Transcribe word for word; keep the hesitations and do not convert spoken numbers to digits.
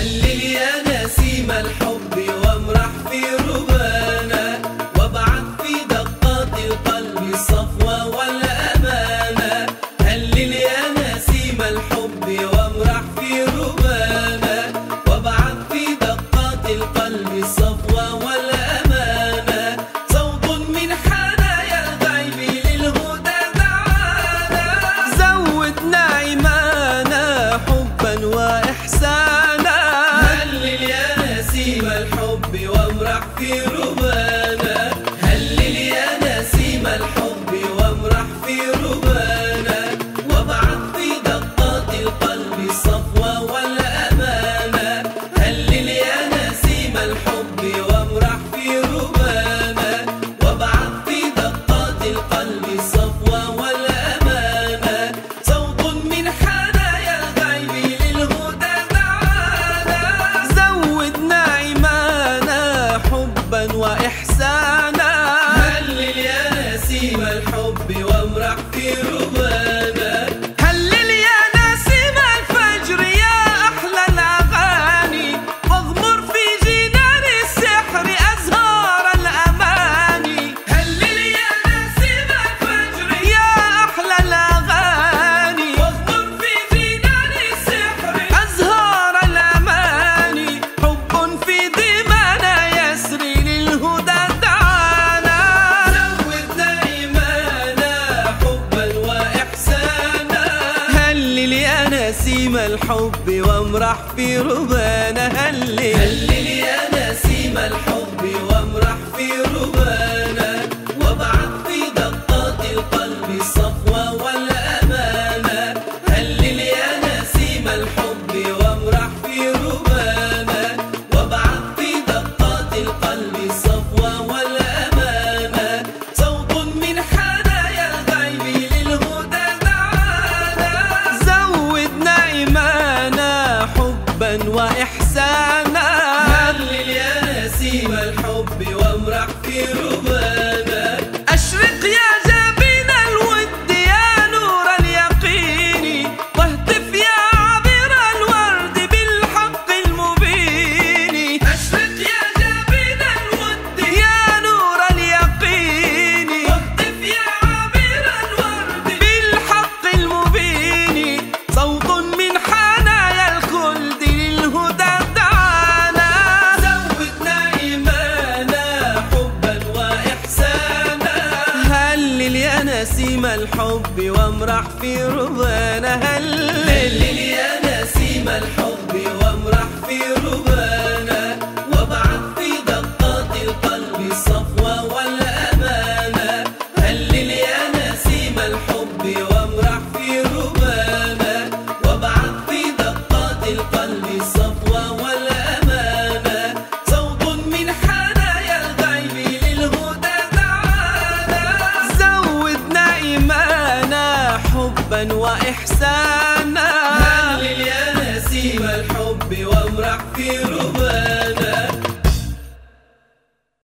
هلل يا نسيم الحب وامرح في ربانا، وابعث في دقات القلب الصفوة والأمانة. هلل يا نسيم الحب وامرح في ربانا، وابعث في دقات القلب الصفوة والأمانة. صوت من حنايا الغيب للهدى دعانا، زودنا إيمانا حبا وإحسانا. هلل يا نسيم الحب وامرح في ربانا، هلل يا نسيم الحب وامرح في ربانا، وابعث في دقات القلب الصفوة والأمانة. هلل يا نسيم الحب وامرح في ربانا، وابعث في دقات القلب الصفوة والأمانة. صوت من حنايا الغيب للهدى دعانا، زودنا إيمانا حبا وإحسانا. هلل يا نسيم الحب وامرح في ربانا. هلل يا نسيم الفجر يا أحلى الأغاني، واغمر في جنان السحر أزهار الأماني. هلل يا نسيم الفجر يا أحلى الأغاني، واغمر في جنان السحر أزهار الأماني. حب في دمانا يسري للهدى دعانا، زودنا إيمانا حبا وإحسانا. هلل يا نسيم الحب وامرح في ربانا. هلل هلل يا نسيم الحب وامرح في ربانا، وابعث في دقات القلب الصفوة والأمانة. هلل يا نسيم الحب وامرح في ربانا، وابعث في دقات القلب الصفوة والأمانة. صوت من حنايا الغيب للهدى دعانا، زودنا إيمانا حبا وإحسانا. هلل يا نسيم الحب وامرح في ربانا. أشرق يا جبين الود يا نور اليقين، واهتف يا عبر الورد بالحق المبين. أشرق يا جبين الود يا نور اليقين، واهتف يا عابر الورد بالحق المبين. صوت من حنايا الخلد للهدى دعانا، زودنا إيمانا حبا وإحسانا. هلل يا نسيم الحب وامرح في ربانا. هلل هلل يا نسيم الحب وامرح في ربانا، وابعث في دقات القلب الصفوة والأمانة. هلل يا نسيم الحب وامرح في ربانا، وابعث في دقات القلب الصفوة والأمانة. صوت من حنايا الغيب للهدى دعانا، زودنا إيمانا حبا وإحسانا. هلل يا نسيم الحب وامرح في ربانا.